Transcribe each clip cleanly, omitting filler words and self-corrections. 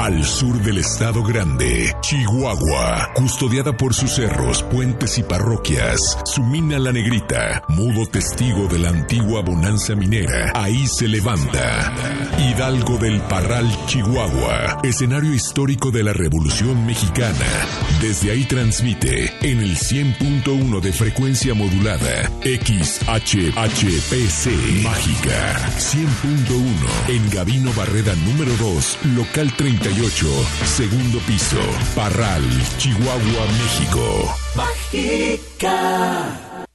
al sur del estado grande, Chihuahua, custodiada por sus cerros, puentes y parroquias, su mina La Negrita, mudo testigo de la antigua bonanza minera, ahí se levanta. Hidalgo del Parral, Chihuahua, escenario histórico de la Revolución Mexicana. Desde ahí transmite en el 100.1 de frecuencia modulada, XHHPC Mágica, 100.1 en Gabino Barreda número 2, local 38, segundo piso, Parral, Chihuahua, México. Mágica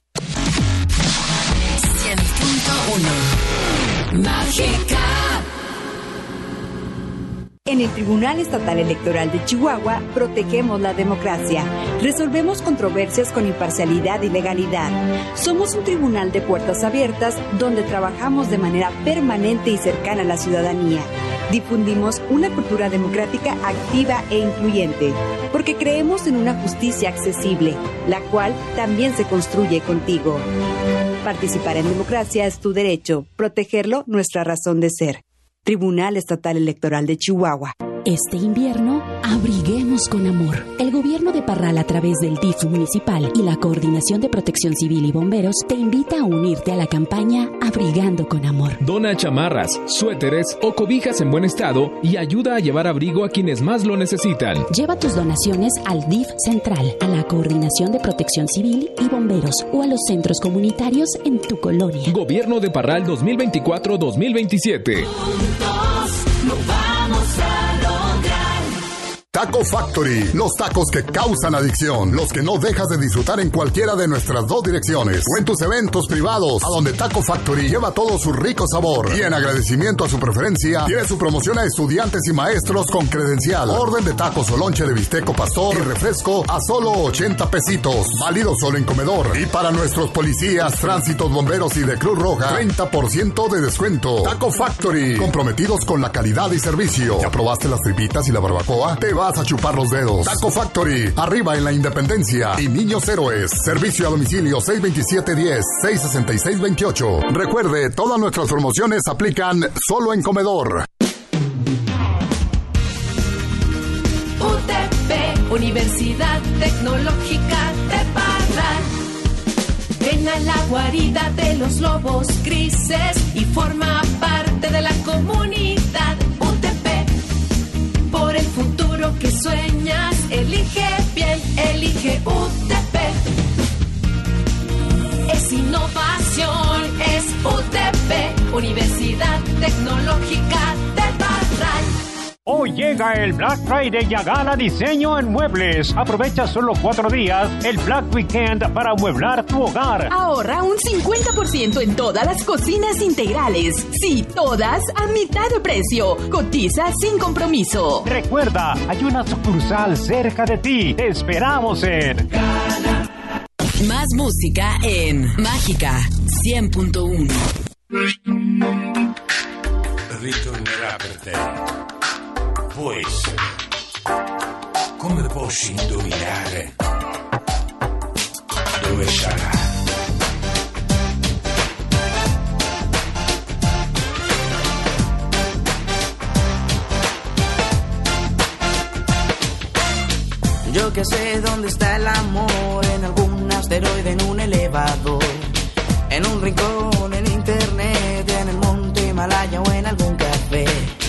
100.1 Mágica. En el Tribunal Estatal Electoral de Chihuahua protegemos la democracia, resolvemos controversias con imparcialidad y legalidad. Somos un tribunal de puertas abiertas donde trabajamos de manera permanente y cercana a la ciudadanía. Difundimos una cultura democrática activa e incluyente, porque creemos en una justicia accesible, la cual también se construye contigo. Participar en democracia es tu derecho, protegerlo nuestra razón de ser. Tribunal Estatal Electoral de Chihuahua. Este invierno, abriguemos con amor. El gobierno de Parral, a través del DIF municipal y la Coordinación de Protección Civil y Bomberos, te invita a unirte a la campaña Abrigando con Amor. Dona chamarras, suéteres o cobijas en buen estado y ayuda a llevar abrigo a quienes más lo necesitan. Lleva tus donaciones al DIF Central, a la Coordinación de Protección Civil y Bomberos o a los centros comunitarios en tu colonia. Gobierno de Parral 2024-2027. Juntos lo vamos a lograr. Taco Factory, los tacos que causan adicción, los que no dejas de disfrutar en cualquiera de nuestras dos direcciones o en tus eventos privados, a donde Taco Factory lleva todo su rico sabor. Y en agradecimiento a su preferencia, tiene su promoción a estudiantes y maestros con credencial. Orden de tacos o lonche de bisteco pastor y refresco a solo 80 pesitos, válido solo en comedor. Y para nuestros policías, tránsitos, bomberos y de Cruz Roja, 30% de descuento. Taco Factory, comprometidos con la calidad y servicio. ¿Ya probaste las tripitas y la barbacoa? Te vas a chupar los dedos. Taco Factory, arriba en la Independencia y Niños Héroes. Servicio a domicilio 627-10-666-28. Recuerde, todas nuestras promociones aplican solo en comedor. UTP, Universidad Tecnológica de Parral. Ven a la guarida de los lobos grises y forma parte de la comunidad. UTP, por el futuro que sueñas, elige bien, elige UTP. Es innovación, es UTP, Universidad Tecnológica de Parral. Hoy llega el Black Friday y Gala Diseño en Muebles. Aprovecha solo 4 días el Black Weekend para amueblar tu hogar. Ahorra un 50% en todas las cocinas integrales. Sí, todas a mitad de precio. Cotiza sin compromiso. Recuerda, hay una sucursal cerca de ti. Te esperamos en Gala. Más música en Mágica 100.1. Ritornerà per te. Può essere. Come posso indovinare dove sarà? Yo que sé dónde está el amor, en algún asteroide, en un elevador, en un rincón, en internet, en el monte Himalaya o en algún café.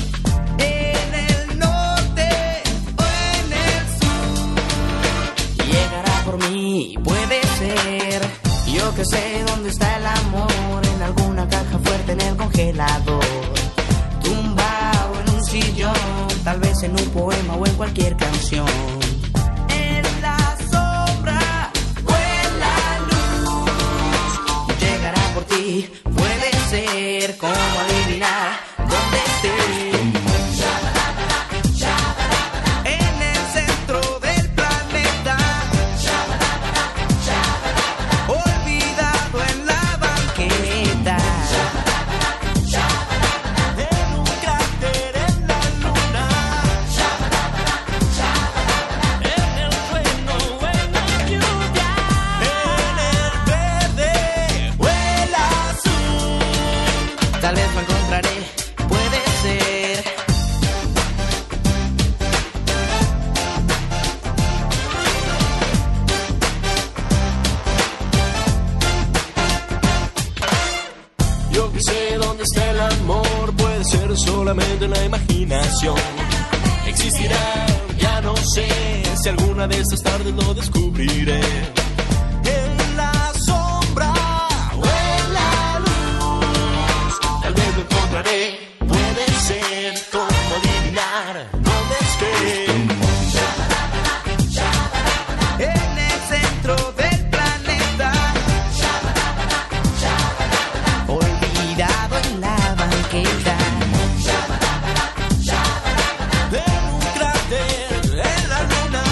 Puede ser, yo que sé dónde está el amor, en alguna caja fuerte en el congelador, tumbado en un sillón, tal vez en un poema o en cualquier canción. En la sombra o en la luz, llegará por ti, puede ser, como adivinar dónde estés. solamente la imaginación. Existirá, ya no sé, si alguna de estas tardes lo descubriré. En la sombra o en la luz, tal vez lo encontraré. Puede ser como adivinar dónde esté. En el centro del planeta, olvidado en la banqueta. En un cráter en la luna,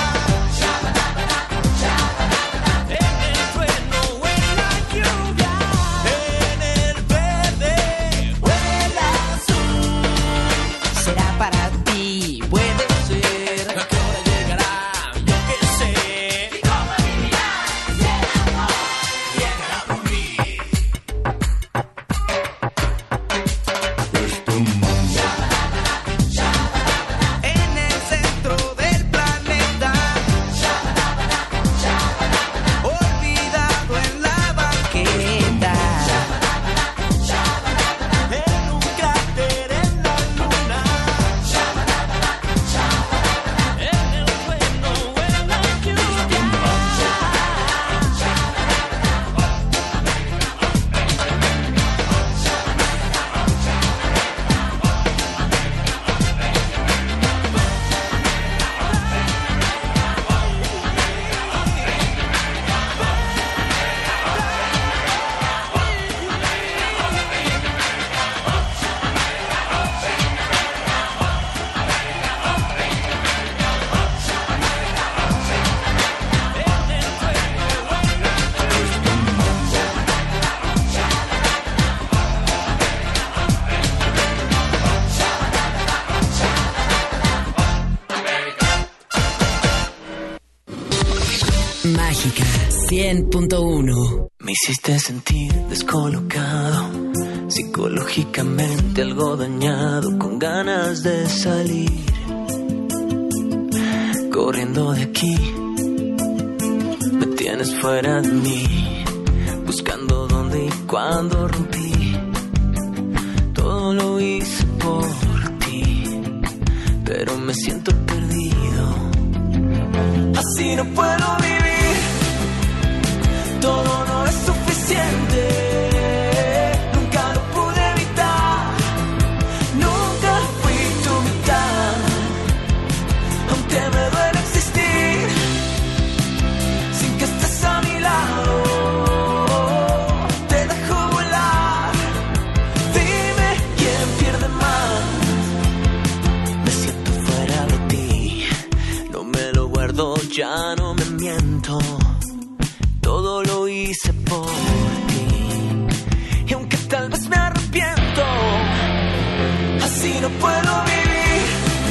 en el trueno o en la lluvia, en el verde o en el azul. Será para ti, puede ser. ¿A qué hora llegará? Yo qué sé. ¿Y cómo vivirás si el amor llegará por mí? En el centro del planeta, olvidado en la banqueta, en un cráter en la luna, en el trueno o en la lluvia. Mágica 100.1. Me hiciste sentir descolocado, psicológicamente algo dañado, con ganas de salir, corriendo de aquí. Me tienes fuera de mí, buscando dónde y cuándo rompí. Todo lo hice por ti, pero me siento perdido. Así no puedo vivir. Todo no es suficiente, nunca lo pude evitar, nunca fui tu mitad, aunque me duele existir, sin que estés a mi lado, te dejo volar, dime quién pierde más, me siento fuera de ti, no me lo guardo, ya no me miento. Todo lo hice por ti, y aunque tal vez me arrepiento, así no puedo vivir.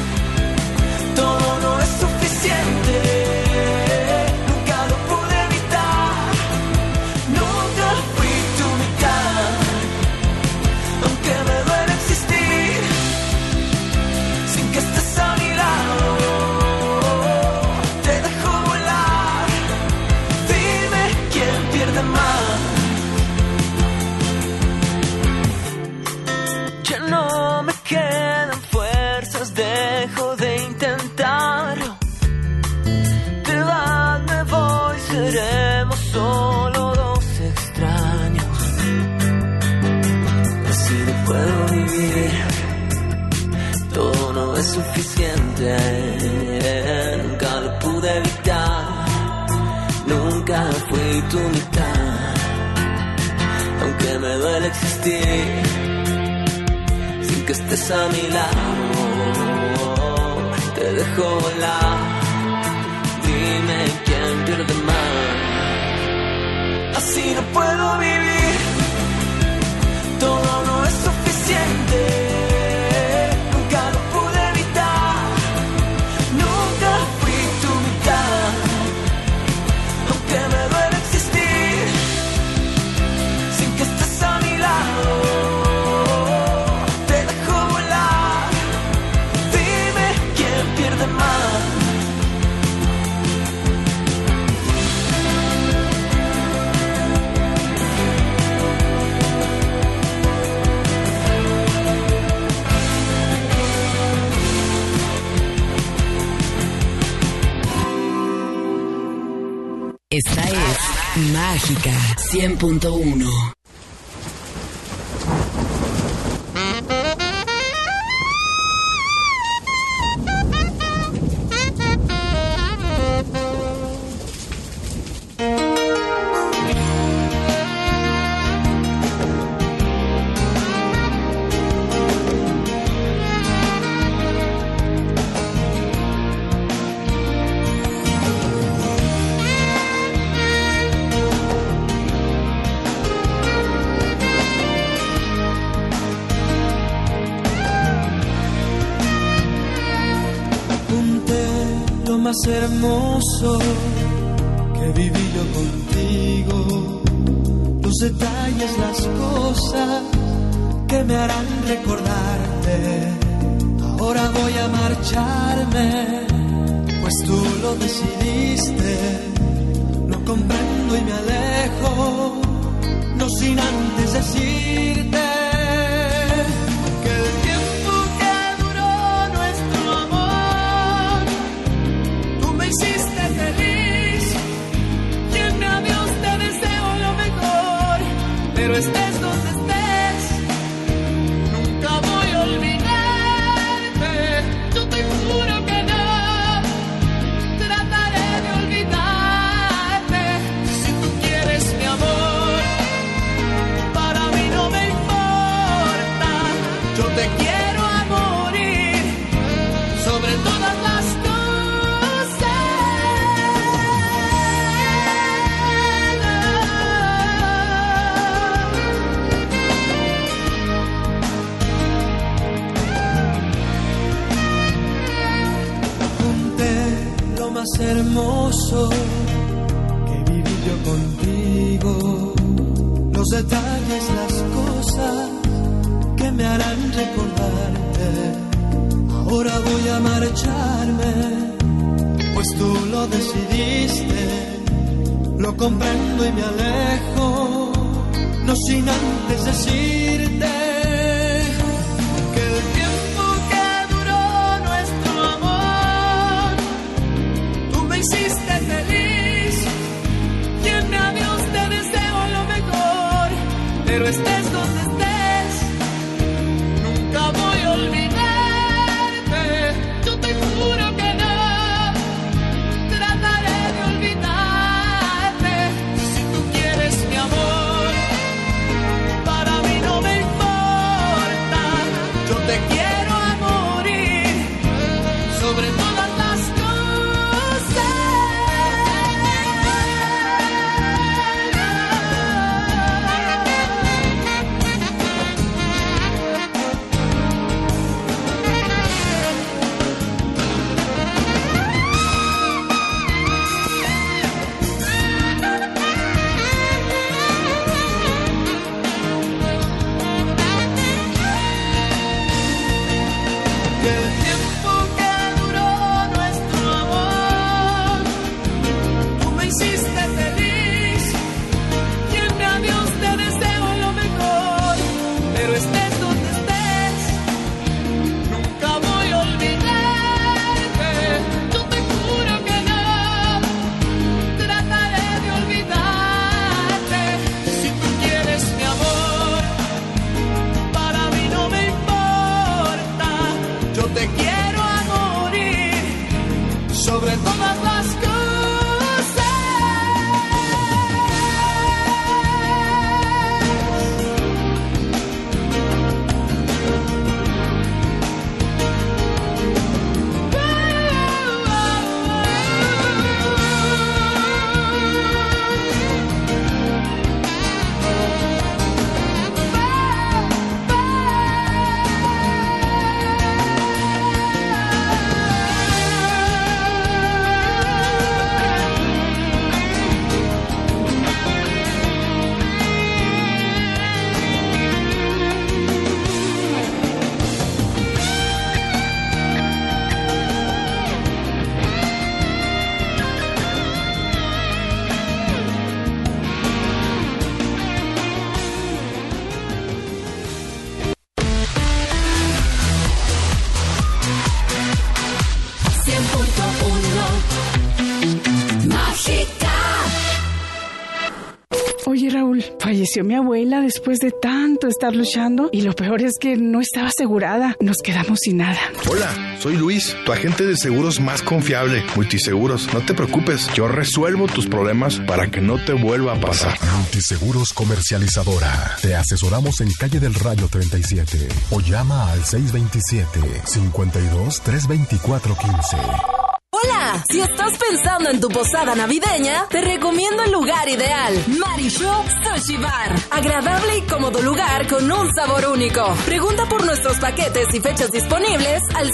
Todo no es suficiente, nunca lo pude evitar, nunca fui tu mitad, aunque me duele existir, sin que estés a mi lado, te dejo volar, dime quién pierde más. Ya no me quedan fuerzas, dejo de intentarlo. Te vas, me voy, seremos solo dos extraños. Así no puedo vivir, todo no es suficiente, nunca lo pude evitar, nunca fui tu mitad, aunque me duele existir, sin que estés a mi lado, te dejo volar, dime quién pierde más. Así no puedo vivir, todo no es suficiente, nunca lo pude evitar, nunca fui tu mitad, aunque me duele existir, sin que estés a mi lado, te dejo volar, dime quién pierde más. Esta es Mágica 100.1. Más hermoso que viví yo contigo, los detalles, las cosas que me harán recordarte. Ahora voy a marcharme, pues tú lo decidiste. No comprendo y me alejo, no sin antes decirte que el tiempo que duró nuestro amor, tú me hiciste feliz, y en mi adiós te deseo lo mejor, pero estés donde estés, nunca voy a olvidarte, yo te juro que no, trataré de olvidarte, si tú quieres mi amor, para mí no me importa, yo te quiero a morir, sobre todas las cosas. Junté lo más hermoso que viví yo contigo, los detalles, las cosas que me harán recordarte. Ahora voy a marcharme, pues tú lo decidiste. Lo comprendo y me alejo, no sin antes decirte que el tiempo que duró nuestro amor, tú me hiciste feliz, y en mi adiós te deseo lo mejor, pero estés donde estés, nunca voy a olvidarte, yo te juro que no, trataré de olvidarte, si tú quieres mi amor, para mí no me importa, yo te quiero a morir, sobre todas las cosas. El tiempo que duró nuestro amor, tú me hiciste feliz, y en mi adiós te deseo lo mejor, pero estés donde estés, nunca voy a olvidarte, yo te juro que no, trataré de olvidarte, si tú quieres mi amor, para mí no me importa, yo te Falleció mi abuela después de tanto estar luchando y lo peor es que no estaba asegurada. Nos quedamos sin nada. Hola, soy Luis, tu agente de seguros más confiable, Multiseguros. No te preocupes, yo resuelvo tus problemas para que no te vuelva a pasar. Multiseguros Comercializadora. Te asesoramos en Calle del Rayo 37 o llama al 627-52-324-15. Hola, si estás pensando en tu posada navideña, te recomiendo el lugar ideal, Marisho Sushi Bar. Agradable y cómodo lugar con un sabor único. Pregunta por nuestros paquetes y fechas disponibles al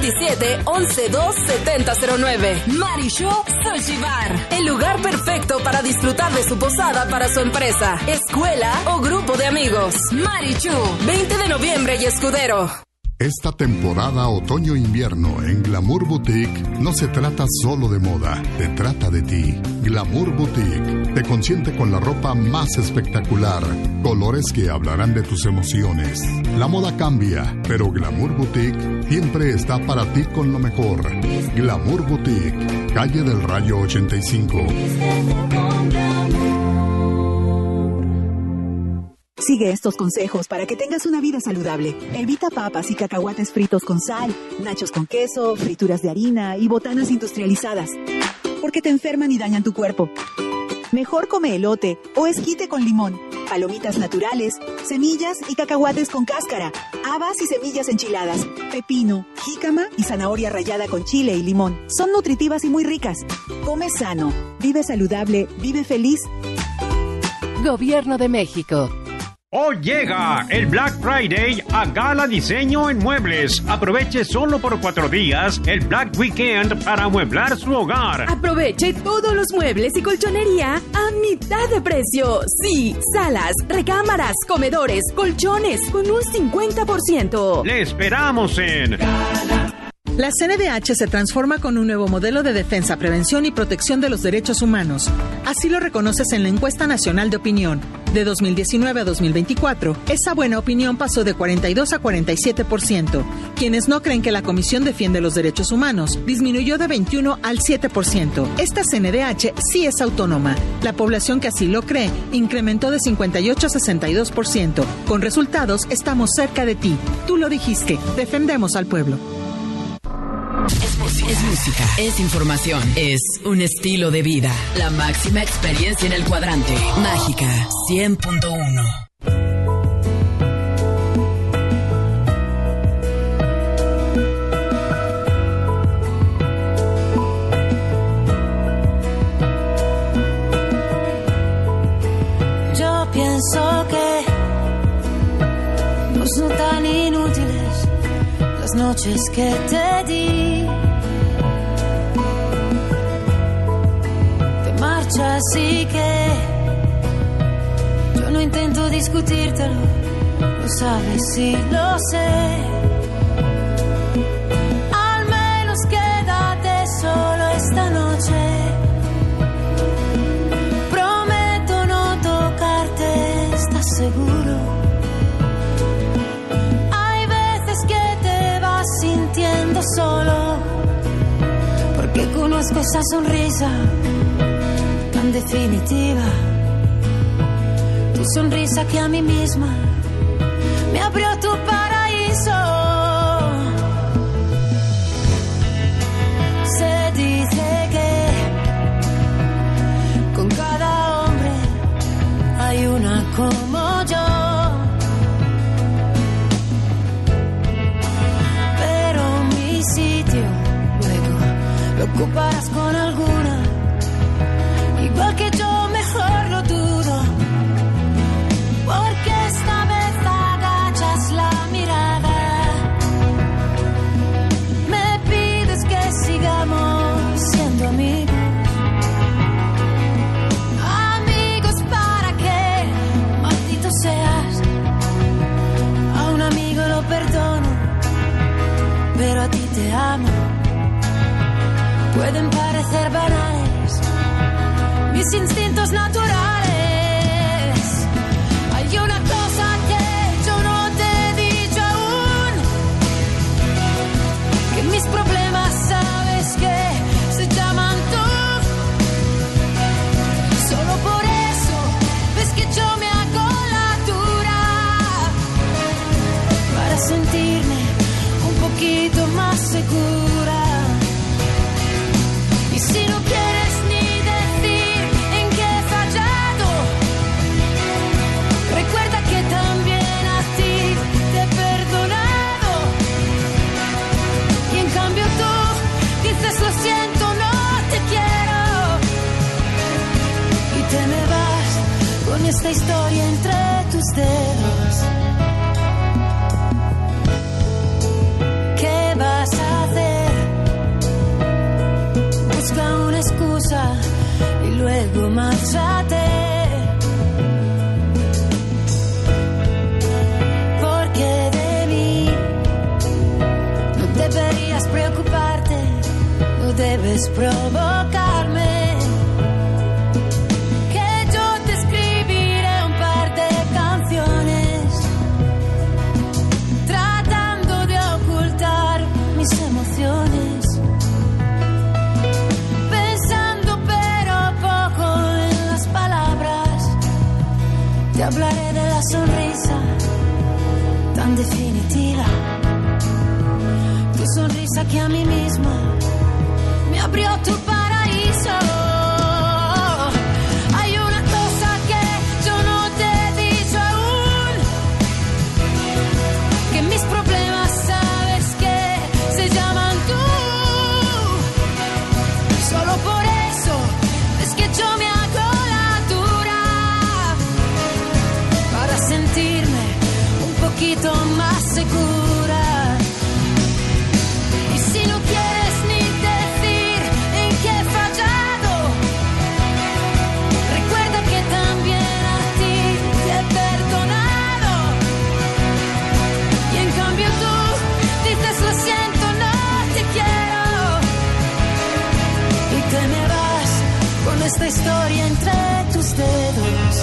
627-112-7009. Marisho Sushi Bar, el lugar perfecto para disfrutar de su posada para su empresa, escuela o grupo de amigos. Marisho, 20 de noviembre y Escudero. Esta temporada otoño-invierno en Glamour Boutique no se trata solo de moda, te trata de ti. Glamour Boutique te consiente con la ropa más espectacular, colores que hablarán de tus emociones. La moda cambia, pero Glamour Boutique siempre está para ti con lo mejor. Glamour Boutique, Calle del Rayo 85. Sigue estos consejos para que tengas una vida saludable. Evita papas y cacahuates fritos con sal, nachos con queso, frituras de harina y botanas industrializadas, porque te enferman y dañan tu cuerpo. Mejor come elote o esquite con limón, palomitas naturales, semillas y cacahuates con cáscara, habas y semillas enchiladas, pepino, jícama y zanahoria rallada con chile y limón. Son nutritivas y muy ricas. Come sano, vive saludable, vive feliz. Gobierno de México. Hoy llega el Black Friday a Gala Diseño en Muebles. Aproveche solo por 4 días el Black Weekend para amueblar su hogar. Aproveche todos los muebles y colchonería a mitad de precio. Sí, salas, recámaras, comedores, colchones con un 50%. Le esperamos en Gala. La CNDH se transforma con un nuevo modelo de defensa, prevención y protección de los derechos humanos. Así lo reconoces en la Encuesta Nacional de Opinión. De 2019 a 2024, esa buena opinión pasó de 42 a 47%. Quienes no creen que la Comisión defiende los derechos humanos disminuyó de 21 al 7%. Esta CNDH sí es autónoma. La población que así lo cree incrementó de 58 a 62%. Con resultados, estamos cerca de ti. Tú lo dijiste. Defendemos al pueblo. Es música, es información, es un estilo de vida. La máxima experiencia en el cuadrante. Mágica 100.1. Yo pienso que no son tan inútiles las noches que te di. Así que yo no intento discutírtelo, lo sabes y lo sé. Al menos quédate solo esta noche. Prometo no tocarte, ¿estás seguro? Hay veces que te vas sintiendo solo, porque conozco esa sonrisa tan definitiva, tu sonrisa que a mí misma me abrió tu paraíso. Se dice que con cada hombre hay una como yo, pero mi sitio luego lo ocuparás con alguna. Igual que yo, mejor lo dudo, porque esta vez agachas la mirada. Me pides que sigamos siendo amigos. Amigos para que, maldito seas. A un amigo lo perdono, pero a ti te amo. Pueden parecer banales mis instintos naturales. Hay una cosa que yo no te he dicho aún, que mis problemas sabes que se llaman tú. Solo por eso ves que yo me hago más segura. Y si no quieres ni decir en qué he fallado, recuerda que también a ti te he perdonado. Y en cambio tú dices lo siento, no te quiero. Y te me vas con esta historia entre tus dedos. ¿Qué vas a hacer? Busca una excusa y luego márchate. Porque de mí no deberías preocuparte, no debes provocarme. Que yo te escribiré un par de canciones tratando de ocultar mis emociones, pensando pero poco en las palabras. Te hablaré de la sonrisa tan definitiva, tu sonrisa que a mí misma me abrió tu paraíso. Hay una cosa que yo no te he dicho aún, que mis problemas sabes que se llaman tú. Solo por eso es que yo me hago la dura, para sentirme un poquito más segura. Y si no quieres ni decir en qué he fallado, recuerda que también a ti te he perdonado. Y en cambio tú dices lo siento, no te quiero. Y te me vas con esta historia entre tus dedos.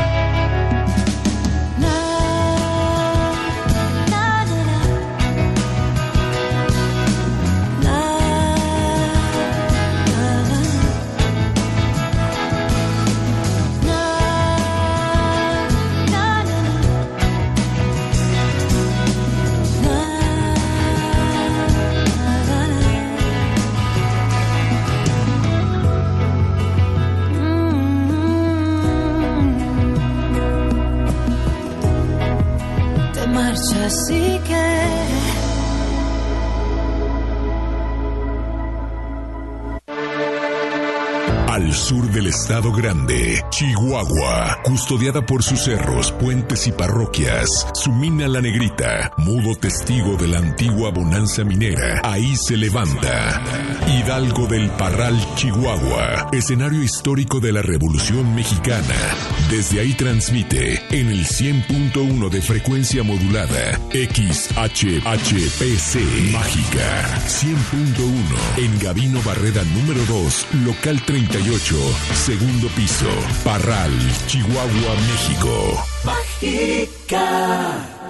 Así que al sur del estado grande, Chihuahua, custodiada por sus cerros, puentes y parroquias, su mina La Negrita, mudo testigo de la antigua bonanza minera, ahí se levanta. Hidalgo del Parral, Chihuahua, escenario histórico de la Revolución Mexicana. Desde ahí transmite en el 100.1 de frecuencia modulada, XHHPC Mágica, 100.1 en Gabino Barreda número 2, local 38, segundo piso, Parral, Chihuahua, México. Mágica.